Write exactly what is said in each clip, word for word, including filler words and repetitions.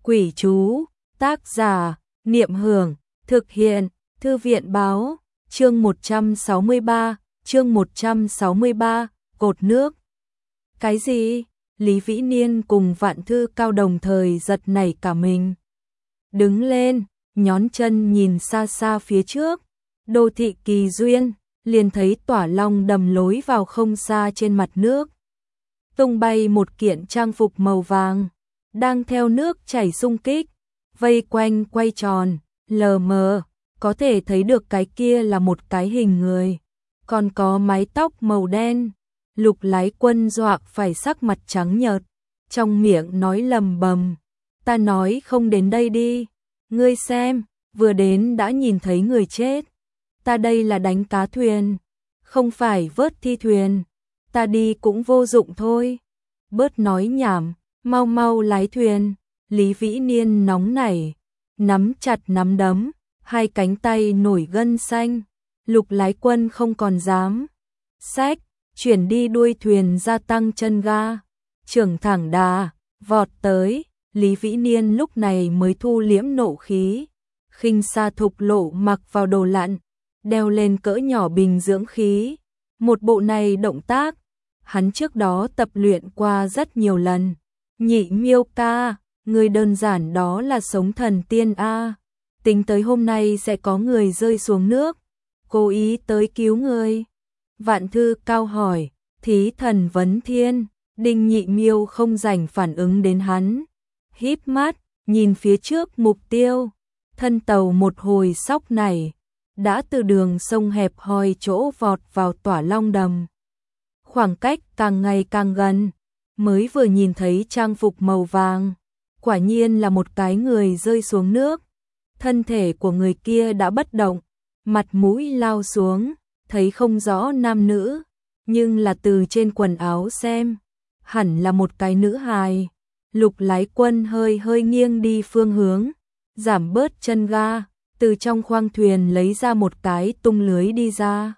Quỷ chú, tác giả, Niệm Hưởng, thực hiện, Thư viện báo, chương một trăm sáu mươi ba, chương một trăm sáu mươi ba, cột nước. Cái gì? Lý Vĩ Niên cùng Vạn Thư Cao đồng thời giật nảy cả mình. Đứng lên, nhón chân nhìn xa xa phía trước, đô thị Kỳ Duyên, liền thấy Tỏa Long đầm lối vào không xa trên mặt nước. Tung bay một kiện trang phục màu vàng, đang theo nước chảy xung kích, vây quanh quay tròn, lờ mờ, có thể thấy được cái kia là một cái hình người, còn có mái tóc màu đen. Lục Lái Quân dọa phải sắc mặt trắng nhợt, trong miệng nói lầm bầm, ta nói không đến đây đi, ngươi xem, vừa đến đã nhìn thấy người chết, ta đây là đánh cá thuyền, không phải vớt thi thuyền, ta đi cũng vô dụng thôi, bớt nói nhảm, mau mau lái thuyền. Lý Vĩ Niên nóng nảy, nắm chặt nắm đấm, hai cánh tay nổi gân xanh. Lục Lái Quân không còn dám xách, chuyển đi đuôi thuyền gia tăng chân ga, trưởng thẳng đà, vọt tới. Lý Vĩ Niên lúc này mới thu liễm nộ khí, khinh xa thục lộ mặc vào đồ lặn, đeo lên cỡ nhỏ bình dưỡng khí. Một bộ này động tác, hắn trước đó tập luyện qua rất nhiều lần. Nhị Miêu ca, người đơn giản đó là sống thần tiên a. Tính tới hôm nay sẽ có người rơi xuống nước, cố ý tới cứu người. Vạn Thư Cao hỏi, thí thần vấn thiên. Đinh Nhị Miêu không rảnh phản ứng đến hắn, híp mắt nhìn phía trước mục tiêu. Thân tàu một hồi sóc này, đã từ đường sông hẹp hòi chỗ vọt vào Tỏa Long đầm. Khoảng cách càng ngày càng gần, mới vừa nhìn thấy trang phục màu vàng, quả nhiên là một cái người rơi xuống nước. Thân thể của người kia đã bất động, mặt mũi lao xuống, thấy không rõ nam nữ, nhưng là từ trên quần áo xem, hẳn là một cái nữ hài. Lục Lái Quân hơi hơi nghiêng đi phương hướng, giảm bớt chân ga, từ trong khoang thuyền lấy ra một cái tung lưới đi ra.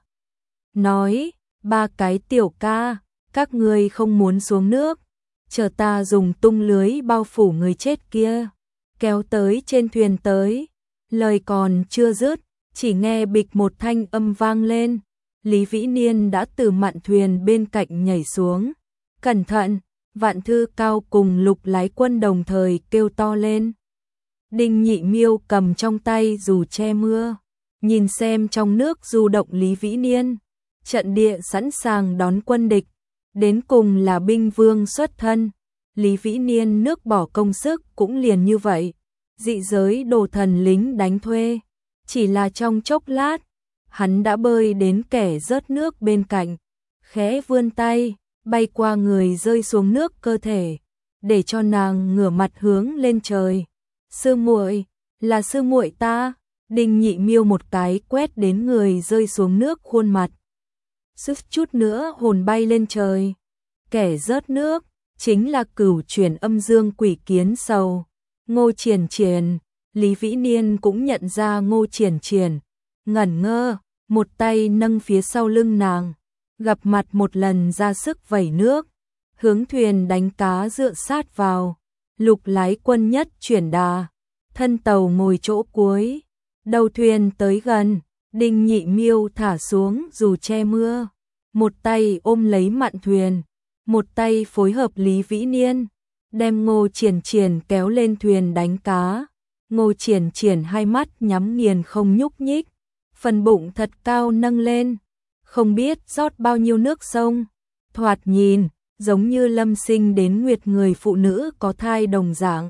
Nói, ba cái tiểu ca, các ngươi không muốn xuống nước, chờ ta dùng tung lưới bao phủ người chết kia, kéo tới trên thuyền tới. Lời còn chưa dứt, chỉ nghe bịch một thanh âm vang lên. Lý Vĩ Niên đã từ mạn thuyền bên cạnh nhảy xuống. Cẩn thận! Vạn Thư Cao cùng Lục Lái Quân đồng thời kêu to lên. Đinh Nhị Miêu cầm trong tay dù che mưa, nhìn xem trong nước du động Lý Vĩ Niên. Trận địa sẵn sàng đón quân địch, đến cùng là binh vương xuất thân. Lý Vĩ Niên nước bỏ công sức cũng liền như vậy, dị giới đồ thần lính đánh thuê. Chỉ là trong chốc lát, hắn đã bơi đến kẻ rớt nước bên cạnh, khẽ vươn tay, bay qua người rơi xuống nước cơ thể, để cho nàng ngửa mặt hướng lên trời. Sư muội, là sư muội ta. Đinh Nhị Miêu một cái quét đến người rơi xuống nước khuôn mặt, suýt chút nữa hồn bay lên trời. Kẻ rớt nước chính là cửu chuyển âm dương quỷ kiến sầu, Ngô Triển Triển. Lý Vĩ Niên cũng nhận ra Ngô Triển Triển, ngẩn ngơ, một tay nâng phía sau lưng nàng, gặp mặt một lần ra sức vẩy nước, hướng thuyền đánh cá dựa sát vào. Lục Lái Quân nhất chuyển đà, thân tàu ngồi chỗ cuối, đầu thuyền tới gần. Đinh Nhị Miêu thả xuống dù che mưa, một tay ôm lấy mạn thuyền, một tay phối hợp Lý Vĩ Niên, đem Ngô Triển Triển kéo lên thuyền đánh cá. Ngô Triển Triển hai mắt nhắm nghiền không nhúc nhích, phần bụng thật cao nâng lên, không biết rót bao nhiêu nước sông, thoạt nhìn giống như lâm sinh đến nguyệt người phụ nữ có thai đồng dạng.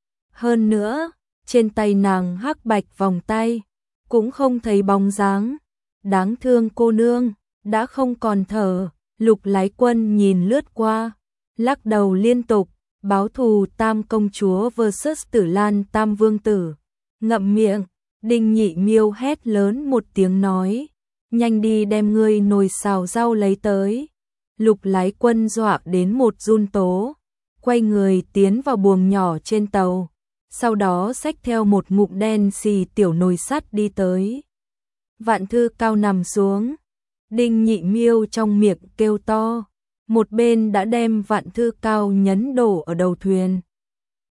Hơn nữa, trên tay nàng hắc bạch vòng tay, cũng không thấy bóng dáng. Đáng thương cô nương, đã không còn thở. Lục Lái Quân nhìn lướt qua, lắc đầu liên tục. Báo thù Tam công chúa versus Tử Lan Tam vương tử. Ngậm miệng, Đinh Nhị Miêu hét lớn một tiếng nói, nhanh đi đem ngươi nồi xào rau lấy tới. Lục Lái Quân dọa đến một run tố, quay người tiến vào buồng nhỏ trên tàu, sau đó xách theo một ngụm đen xì tiểu nồi sắt đi tới. Vạn Thư Cao nằm xuống, Đinh Nhị Miêu trong miệng kêu to, một bên đã đem Vạn Thư Cao nhấn đổ ở đầu thuyền.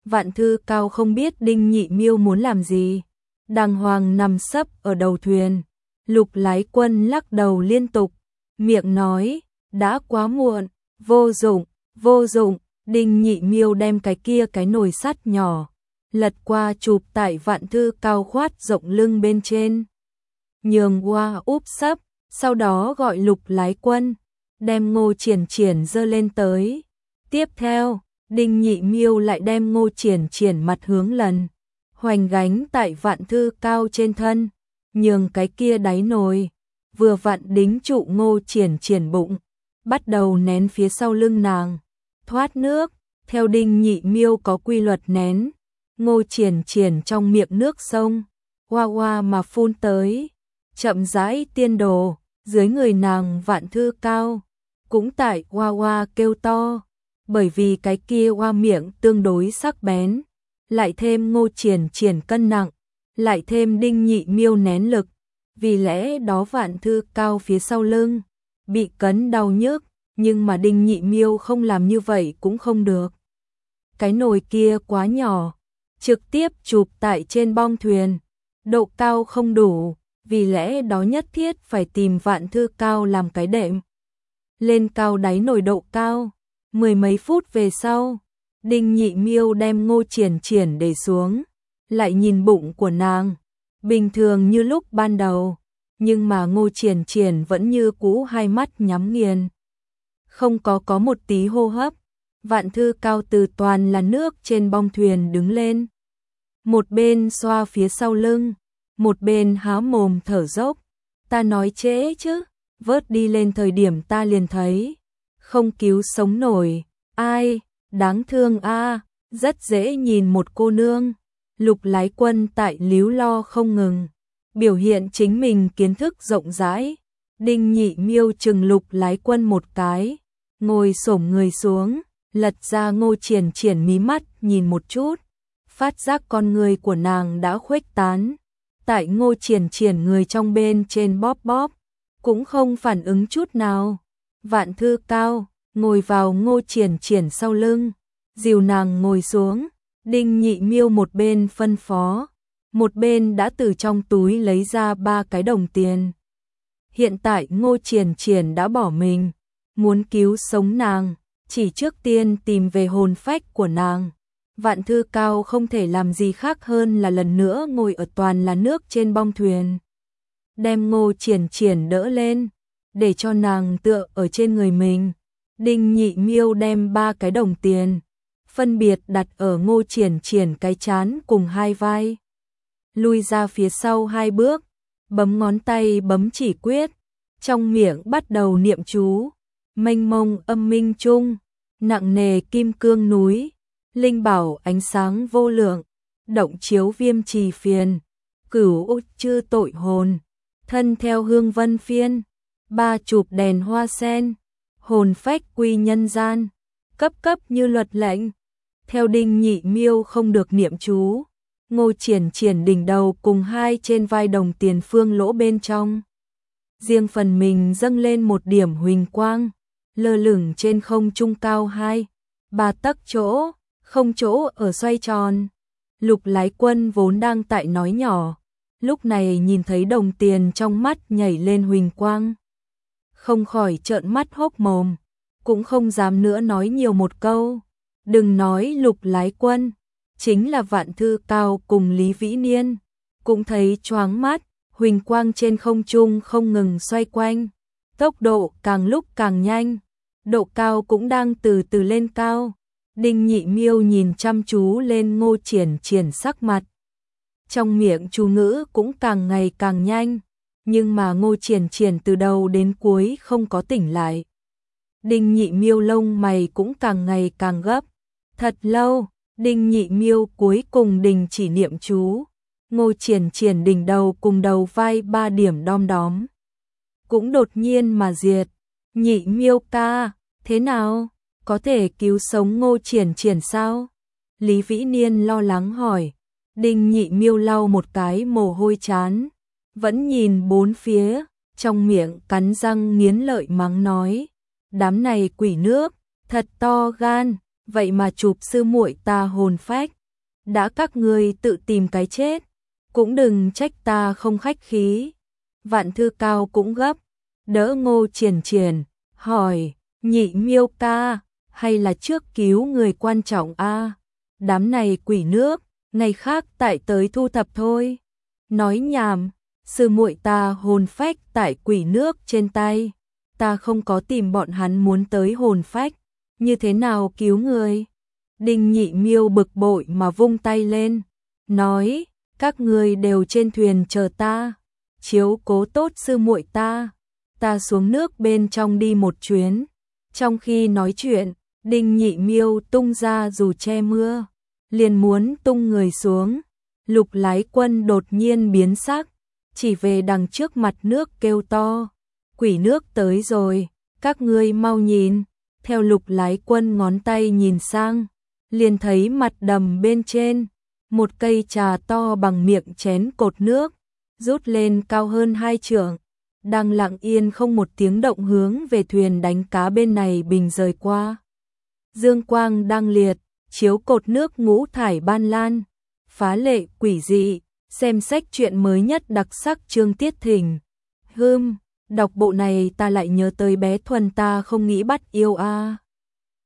Vạn Thư Cao không biết Đinh Nhị Miêu muốn làm gì, đàng hoàng nằm sấp ở đầu thuyền. Lục Lái Quân lắc đầu liên tục, miệng nói, đã quá muộn, vô dụng, vô dụng. Đinh Nhị Miêu đem cái kia cái nồi sắt nhỏ lật qua chụp tại Vạn Thư Cao khoát rộng lưng bên trên, nhường qua úp sấp, sau đó gọi Lục Lái Quân đem Ngô Triển Triển giơ lên tới. Tiếp theo, Đinh Nhị Miêu lại đem Ngô Triển Triển mặt hướng lần, hoành gánh tại Vạn Thư Cao trên thân, nhường cái kia đáy nồi vừa vặn đính trụ Ngô Triển Triển bụng, bắt đầu nén phía sau lưng nàng, thoát nước. Theo Đinh Nhị Miêu có quy luật nén, Ngô Triển Triển trong miệng nước sông hoa hoa mà phun tới, chậm rãi tiên đồ. Dưới người nàng Vạn Thư Cao cũng tại hoa hoa kêu to, bởi vì cái kia hoa miệng tương đối sắc bén, lại thêm Ngô Triển Triển cân nặng, lại thêm Đinh Nhị Miêu nén lực, vì lẽ đó Vạn Thư Cao phía sau lưng bị cấn đau nhức, nhưng mà Đinh Nhị Miêu không làm như vậy cũng không được. Cái nồi kia quá nhỏ, trực tiếp chụp tại trên bong thuyền, độ cao không đủ, vì lẽ đó nhất thiết phải tìm Vạn Thư Cao làm cái đệm. Lên cao đáy nồi độ cao, mười mấy phút về sau, Đinh Nhị Miêu đem Ngô Triển Triển để xuống, lại nhìn bụng của nàng, bình thường như lúc ban đầu, nhưng mà Ngô Triển Triển vẫn như cũ hai mắt nhắm nghiền, không có có một tí hô hấp. Vạn Thư Cao từ toàn là nước trên bong thuyền đứng lên, một bên xoa phía sau lưng, một bên há mồm thở dốc. Ta nói trễ chứ, vớt đi lên thời điểm ta liền thấy, không cứu sống nổi, ai, đáng thương a, rất dễ nhìn một cô nương. Lục Lái Quân tại líu lo không ngừng, biểu hiện chính mình kiến thức rộng rãi. Đinh Nhị Miêu chừng Lục Lái Quân một cái, ngồi xổm người xuống, lật ra Ngô Triển Triển mí mắt nhìn một chút, phát giác con người của nàng đã khuếch tán, tại Ngô Triển Triển người trong bên trên bóp bóp, cũng không phản ứng chút nào. Vạn Thư Cao ngồi vào Ngô Triển Triển sau lưng, dìu nàng ngồi xuống. Đinh Nhị Miêu một bên phân phó, một bên đã từ trong túi lấy ra ba cái đồng tiền. Hiện tại Ngô Triển Triển đã bỏ mình, muốn cứu sống nàng, chỉ trước tiên tìm về hồn phách của nàng. Vạn Thư Cao không thể làm gì khác hơn là lần nữa ngồi ở toàn là nước trên bong thuyền, đem Ngô Triển Triển đỡ lên, để cho nàng tựa ở trên người mình. Đinh Nhị Miêu đem ba cái đồng tiền phân biệt đặt ở Ngô Triển Triển cái trán cùng hai vai, lui ra phía sau hai bước, bấm ngón tay bấm chỉ quyết, trong miệng bắt đầu niệm chú. Mênh mông âm minh trung, nặng nề kim cương núi, linh bảo ánh sáng vô lượng, động chiếu viêm trì phiền, cửu út chư tội hồn, thân theo hương vân phiên, ba chụp đèn hoa sen, hồn phách quy nhân gian, cấp cấp như luật lệnh. Theo Đinh Nhị Miêu không được niệm chú, Ngô Triển Triển đỉnh đầu cùng hai trên vai đồng tiền phương lỗ bên trong, riêng phần mình dâng lên một điểm huỳnh quang, lơ lửng trên không trung cao hai, ba tấc chỗ, không chỗ ở xoay tròn. Lục Lái Quân vốn đang tại nói nhỏ, lúc này nhìn thấy đồng tiền trong mắt nhảy lên huỳnh quang, không khỏi trợn mắt hốc mồm, cũng không dám nữa nói nhiều một câu. Đừng nói Lục Lái Quân, chính là Vạn Thư Cao cùng Lý Vĩ Niên cũng thấy choáng mắt, huỳnh quang trên không trung không ngừng xoay quanh, tốc độ càng lúc càng nhanh, độ cao cũng đang từ từ lên cao. Đinh Nhị Miêu nhìn chăm chú lên Ngô Triển Triển sắc mặt, trong miệng chú ngữ cũng càng ngày càng nhanh, nhưng mà Ngô Triển Triển từ đầu đến cuối không có tỉnh lại. Đinh Nhị Miêu lông mày cũng càng ngày càng gấp. Thật lâu, Đinh Nhị Miêu cuối cùng đình chỉ niệm chú. Ngô Triển Triển đỉnh đầu cùng đầu vai ba điểm đom đóm cũng đột nhiên mà diệt. Nhị Miêu ca, thế nào? Có thể cứu sống Ngô Triển Triển sao? Lý Vĩ Niên lo lắng hỏi. Đinh Nhị Miêu lau một cái mồ hôi chán, vẫn nhìn bốn phía, trong miệng cắn răng nghiến lợi mắng nói: đám này quỷ nước, thật to gan, vậy mà chụp sư muội ta hồn phách. Đã các ngươi tự tìm cái chết, cũng đừng trách ta không khách khí. Vạn Thư Cao cũng gấp, đỡ Ngô Triển Triển, hỏi, Nhị Miêu ca, hay là trước cứu người quan trọng a? Đám này quỷ nước, ngày khác tại tới thu thập thôi. Nói nhảm, sư muội ta hồn phách tại quỷ nước trên tay, ta không có tìm bọn hắn muốn tới hồn phách, như thế nào cứu người? Đinh Nhị Miêu bực bội mà vung tay lên, nói, các ngươi đều trên thuyền chờ ta, chiếu cố tốt sư muội ta, ta xuống nước bên trong đi một chuyến. Trong khi nói chuyện, Đinh Nhị Miêu tung ra dù che mưa, liền muốn tung người xuống. Lục Lái Quân đột nhiên biến sắc, chỉ về đằng trước mặt nước kêu to, quỷ nước tới rồi, các ngươi mau nhìn. Theo Lục Lái Quân ngón tay nhìn sang, liền thấy mặt đầm bên trên, một cây trà to bằng miệng chén cột nước, rút lên cao hơn hai trượng, đang lặng yên không một tiếng động hướng về thuyền đánh cá bên này bình rời qua. Dương quang đang liệt, chiếu cột nước ngũ thải ban lan, phá lệ quỷ dị. Xem sách truyện mới nhất đặc sắc Trương Tiết Thỉnh. Hưm, đọc bộ này ta lại nhớ tới bé Thuần ta không nghĩ bắt yêu a.